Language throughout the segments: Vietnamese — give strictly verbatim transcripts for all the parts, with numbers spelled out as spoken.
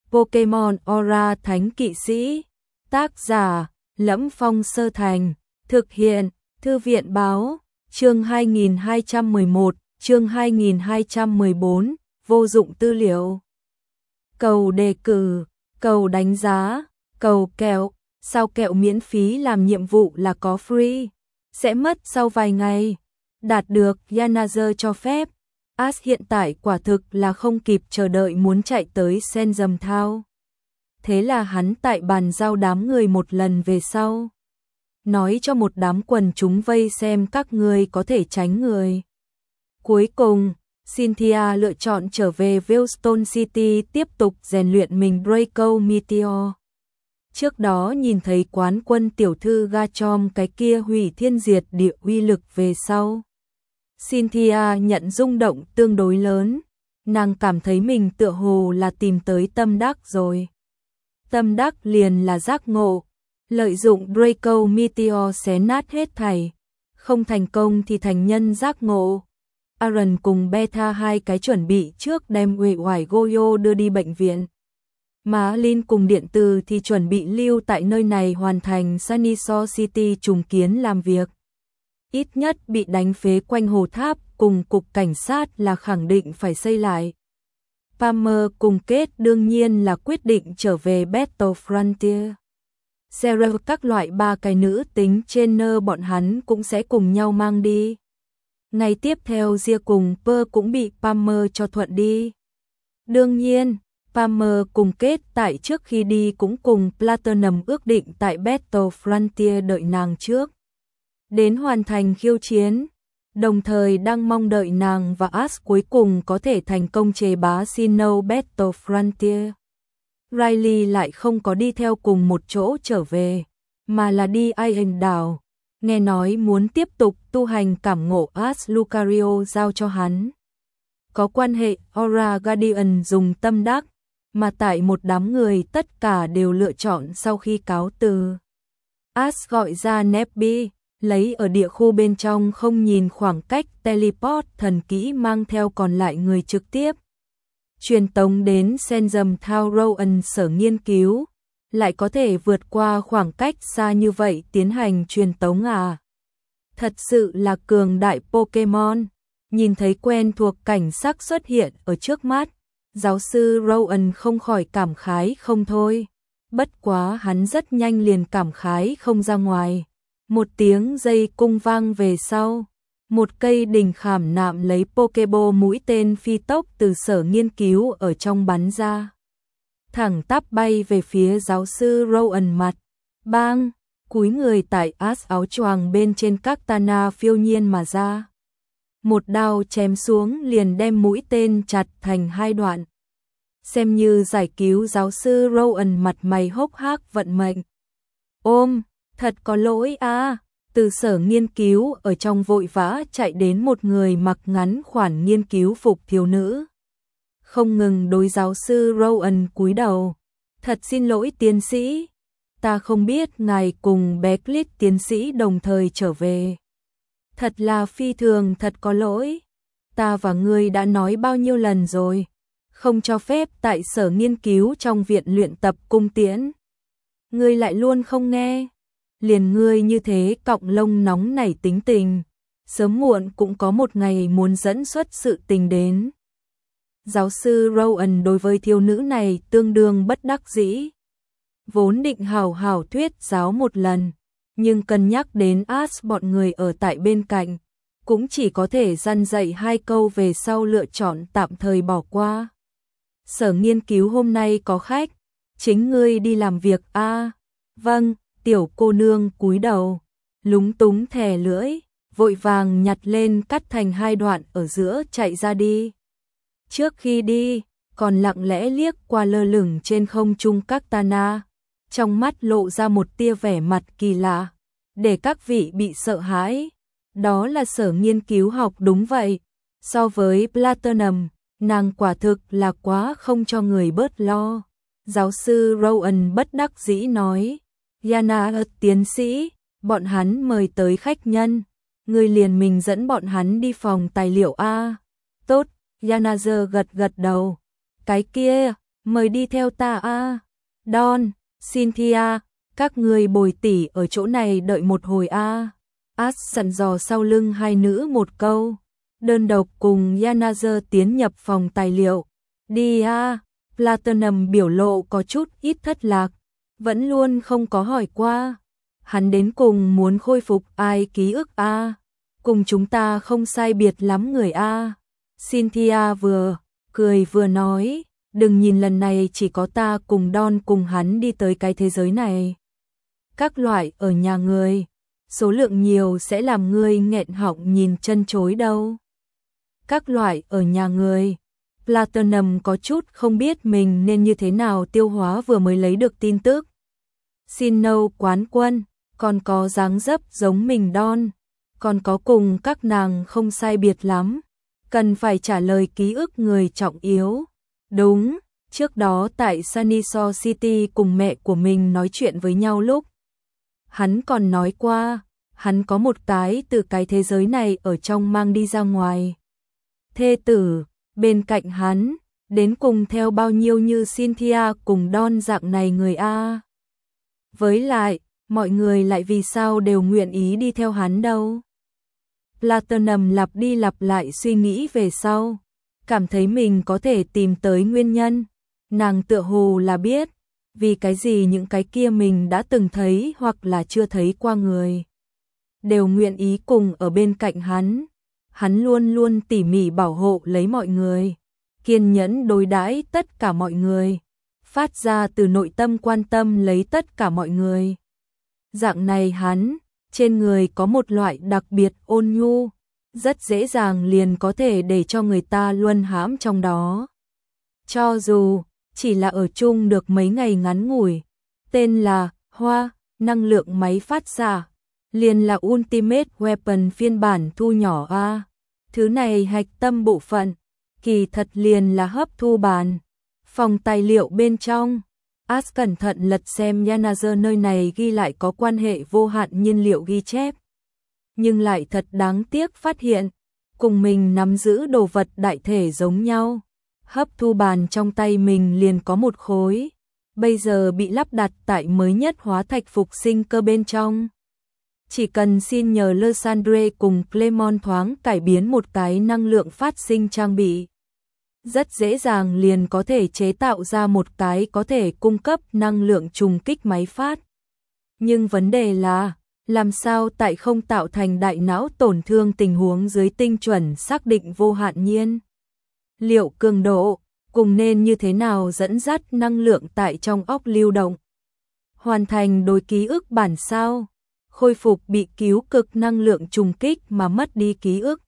Pokemon Aura Thánh Kỵ Sĩ. Tác giả: Lẫm Phong Sơ Thành. Thực hiện: Thư viện Báo. Chương hai nghìn hai trăm mười một, chương hai nghìn hai trăm mười bốn, vô dụng tư liệu. Cầu đề cử, cầu đánh giá, cầu kẹo. Sao kẹo miễn phí làm nhiệm vụ là có free, sẽ mất sau vài ngày. Đạt được Yanager cho phép. Ash hiện tại quả thực là không kịp chờ đợi muốn chạy tới Senzum Town. Thế là hắn tại bàn giao đám người một lần về sau, nói cho một đám quần chúng vây xem các người có thể tránh người. Cuối cùng, Cynthia lựa chọn trở về Veilstone City tiếp tục rèn luyện mình Draco Meteor. Trước đó nhìn thấy quán quân tiểu thư Garchomp cái kia hủy thiên diệt địa uy lực về sau, Cynthia nhận rung động tương đối lớn. Nàng cảm thấy mình tựa hồ là tìm tới tâm đắc rồi. Tâm đắc liền là giác ngộ, lợi dụng Draco Meteor xé nát hết thảy, không thành công thì thành nhân giác ngộ. Aaron cùng Beta hai cái chuẩn bị trước đem uể oải Goyo đưa đi bệnh viện. Mà Lin cùng điện tử thì chuẩn bị lưu tại nơi này hoàn thành Sunnyside City trùng kiến làm việc. Ít nhất bị đánh phế quanh hồ tháp cùng cục cảnh sát là khẳng định phải xây lại. Palmer cùng Kate đương nhiên là quyết định trở về Battle Frontier. Sarah các loại ba cái nữ tính trainer bọn hắn cũng sẽ cùng nhau mang đi. Ngày tiếp theo Gia cùng Per cũng bị Palmer cho thuận đi. Đương nhiên, Palmer cùng Kate tại trước khi đi cũng cùng Platinum ước định tại Battle Frontier đợi nàng trước đến hoàn thành khiêu chiến, đồng thời đang mong đợi nàng và Ash cuối cùng có thể thành công chế bá Sinnoh Battle Frontier. Riley lại không có đi theo cùng một chỗ trở về, mà là đi Iron đảo, nghe nói muốn tiếp tục tu hành cảm ngộ Ash Lucario giao cho hắn. Có quan hệ Aura Guardian dùng tâm đắc, mà tại một đám người tất cả đều lựa chọn sau khi cáo từ. Ash gọi ra Nebby, lấy ở địa khu bên trong không nhìn khoảng cách teleport thần kỹ mang theo còn lại người trực tiếp. Truyền tống đến Senzum Town Rowan sở nghiên cứu, lại có thể vượt qua khoảng cách xa như vậy tiến hành truyền tống à. Thật sự là cường đại Pokemon, nhìn thấy quen thuộc cảnh sắc xuất hiện ở trước mắt, giáo sư Rowan không khỏi cảm khái không thôi. Bất quá hắn rất nhanh liền cảm khái không ra ngoài. Một tiếng dây cung vang về sau, một cây đình khảm nạm lấy Pokeball mũi tên phi tốc từ sở nghiên cứu ở trong bắn ra, thẳng tắp bay về phía giáo sư Rowan mặt. Bang, cúi người tại Ash áo choàng bên trên Katana phiêu nhiên mà ra. Một đao chém xuống liền đem mũi tên chặt thành hai đoạn. Xem như giải cứu giáo sư Rowan mặt mày hốc hác vận mệnh. Ôm, thật có lỗi à, từ sở nghiên cứu ở trong vội vã chạy đến một người mặc ngắn khoản nghiên cứu phục thiếu nữ. Không ngừng đối giáo sư Rowan cúi đầu. Thật xin lỗi tiến sĩ, ta không biết ngài cùng Beckley tiến sĩ đồng thời trở về. Thật là phi thường thật có lỗi, ta và ngươi đã nói bao nhiêu lần rồi, không cho phép tại sở nghiên cứu trong viện luyện tập cung tiễn. Ngươi lại luôn không nghe, liền ngươi như thế cọng lông nóng nảy tính tình, sớm muộn cũng có một ngày muốn dẫn xuất sự tình đến. Giáo sư Rowan đối với thiếu nữ này tương đương bất đắc dĩ. Vốn định hào hào thuyết giáo một lần, nhưng cân nhắc đến Ash bọn người ở tại bên cạnh, cũng chỉ có thể răn dạy hai câu về sau lựa chọn tạm thời bỏ qua. Sở nghiên cứu hôm nay có khách, chính ngươi đi làm việc a? À, vâng, tiểu cô nương cúi đầu, lúng túng thè lưỡi, vội vàng nhặt lên cắt thành hai đoạn ở giữa chạy ra đi. Trước khi đi, còn lặng lẽ liếc qua lơ lửng trên không trung Katana, trong mắt lộ ra một tia vẻ mặt kỳ lạ, để các vị bị sợ hãi. Đó là sở nghiên cứu học đúng vậy, so với Platinum, nàng quả thực là quá không cho người bớt lo. Giáo sư Rowan bất đắc dĩ nói, Yana tiến sĩ, bọn hắn mời tới khách nhân, người liền mình dẫn bọn hắn đi phòng tài liệu a. Tốt, Yanager gật gật đầu. Cái kia, Mời đi theo ta a. Don, Cynthia, các người bồi tỉ ở chỗ này đợi một hồi a. Ash sẵn dò sau lưng hai nữ một câu. Đơn độc cùng Yanager tiến nhập phòng tài liệu. Đi a. Platinum biểu lộ có chút ít thất lạc, vẫn luôn không có hỏi qua. Hắn đến cùng muốn khôi phục ai ký ức a? Cùng chúng ta không sai biệt lắm người a. Cynthia vừa cười vừa nói, đừng nhìn lần này chỉ có ta cùng Don cùng hắn đi tới cái thế giới này. Các loại ở nhà người, số lượng nhiều sẽ làm ngươi nghẹn họng nhìn chân chối đâu. Các loại ở nhà người. Platinum có chút không biết mình nên như thế nào tiêu hóa vừa mới lấy được tin tức. Sinnoh quán quân, còn có dáng dấp giống mình Don, còn có cùng các nàng không sai biệt lắm, cần phải trả lời ký ức người trọng yếu. Đúng, trước đó tại Sunnyside City cùng mẹ của mình nói chuyện với nhau lúc, hắn còn nói qua, hắn có một cái từ cái thế giới này ở trong mang đi ra ngoài. Thê tử, bên cạnh hắn, đến cùng theo bao nhiêu như Cynthia cùng Don dạng này người a. Với lại, mọi người lại vì sao đều nguyện ý đi theo hắn đâu. Platinum lặp đi lặp lại suy nghĩ về sau, cảm thấy mình có thể tìm tới nguyên nhân. Nàng tựa hồ là biết, vì cái gì những cái kia mình đã từng thấy hoặc là chưa thấy qua người, đều nguyện ý cùng ở bên cạnh hắn. Hắn luôn luôn tỉ mỉ bảo hộ lấy mọi người, kiên nhẫn đối đãi tất cả mọi người, phát ra từ nội tâm quan tâm lấy tất cả mọi người. Dạng này hắn, trên người có một loại đặc biệt ôn nhu, rất dễ dàng liền có thể để cho người ta luân hãm trong đó. Cho dù chỉ là ở chung được mấy ngày ngắn ngủi, tên là Hoa, năng lượng máy phát ra, liền là Ultimate Weapon phiên bản thu nhỏ a. Thứ này hạch tâm bộ phận, kỳ thật liền là hấp thu bàn. Phòng tài liệu bên trong, Ash cẩn thận lật xem Yanager nơi này ghi lại có quan hệ vô hạn nhiên liệu ghi chép. Nhưng lại thật đáng tiếc phát hiện, cùng mình nắm giữ đồ vật đại thể giống nhau. Hấp thu bàn trong tay mình liền có một khối, bây giờ bị lắp đặt tại mới nhất hóa thạch phục sinh cơ bên trong. Chỉ cần xin nhờ Lysandre cùng Clement thoáng cải biến một cái năng lượng phát sinh trang bị, rất dễ dàng liền có thể chế tạo ra một cái có thể cung cấp năng lượng trùng kích máy phát. Nhưng vấn đề là, làm sao tại không tạo thành đại não tổn thương tình huống dưới tinh chuẩn xác định vô hạn nhiên liệu cường độ, cùng nên như thế nào dẫn dắt năng lượng tại trong óc lưu động. Hoàn thành đối ký ức bản sao, khôi phục bị cứu cực năng lượng trùng kích mà mất đi ký ức.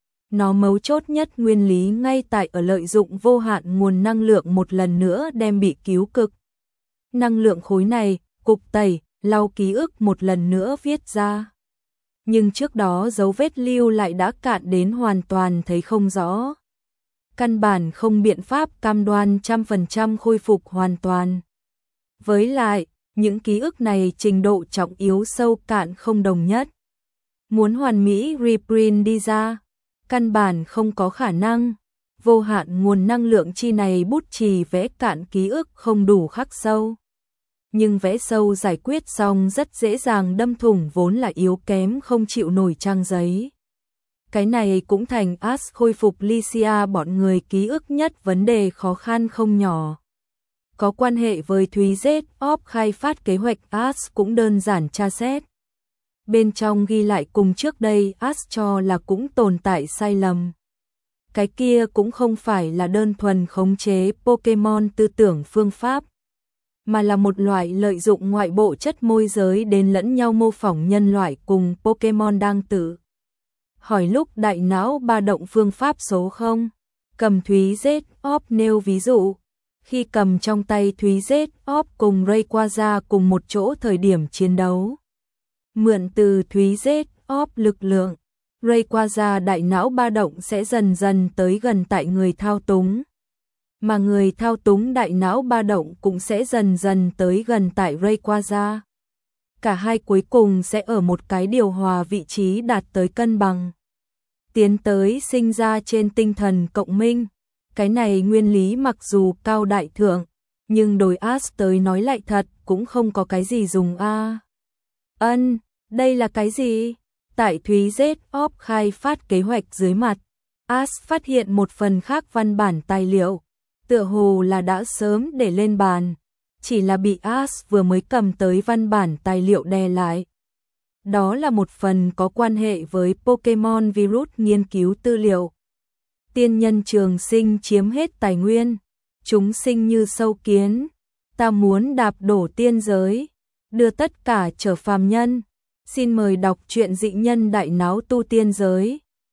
Nó mấu chốt nhất nguyên lý ngay tại ở lợi dụng vô hạn nguồn năng lượng một lần nữa đem bị cứu cực năng lượng khối này, cục tẩy, lau ký ức một lần nữa viết ra. Nhưng trước đó dấu vết lưu lại đã cạn đến hoàn toàn thấy không rõ. Căn bản không biện pháp cam đoan trăm phần trăm khôi phục hoàn toàn. Với lại, những ký ức này trình độ trọng yếu sâu cạn không đồng nhất. Muốn hoàn mỹ reprint đi ra, căn bản không có khả năng. Vô hạn nguồn năng lượng chi này bút chì vẽ cạn ký ức không đủ khắc sâu. Nhưng vẽ sâu giải quyết xong rất dễ dàng đâm thủng vốn là yếu kém không chịu nổi trang giấy. Cái này cũng thành Ash khôi phục Lycia bọn người ký ức nhất vấn đề khó khăn không nhỏ. Có quan hệ với Thúy Z Op khai phát kế hoạch Ash cũng đơn giản tra xét. Bên trong ghi lại cùng trước đây Ash cho là cũng tồn tại sai lầm. Cái kia cũng không phải là đơn thuần khống chế Pokemon tư tưởng phương pháp, mà là một loại lợi dụng ngoại bộ chất môi giới đến lẫn nhau mô phỏng nhân loại cùng Pokemon đang tự hỏi lúc đại não ba động phương pháp số không. Cầm Thúy Z Op nêu ví dụ, khi cầm trong tay Thúy Z Op cùng Rayquaza cùng một chỗ thời điểm chiến đấu, mượn từ Thúy Z Op lực lượng, Rayquaza đại não ba động sẽ dần dần tới gần tại người thao túng, mà người thao túng đại não ba động cũng sẽ dần dần tới gần tại Rayquaza. Cả hai cuối cùng sẽ ở một cái điều hòa vị trí đạt tới cân bằng, tiến tới sinh ra trên tinh thần cộng minh. Cái này nguyên lý mặc dù cao đại thượng, nhưng đối As tới nói lại thật cũng không có cái gì dùng a. Ân, đây là cái gì? Tại Thúy Z-Op khai phát kế hoạch dưới mặt, As phát hiện một phần khác văn bản tài liệu, tựa hồ là đã sớm để lên bàn, chỉ là bị As vừa mới cầm tới văn bản tài liệu đè lại. Đó là một phần có quan hệ với Pokemon virus nghiên cứu tư liệu. Tiên nhân trường sinh chiếm hết tài nguyên, chúng sinh như sâu kiến, ta muốn đạp đổ tiên giới, đưa tất cả trở phàm nhân. Xin mời đọc truyện Dị Nhân Đại Náo Tu Tiên Giới.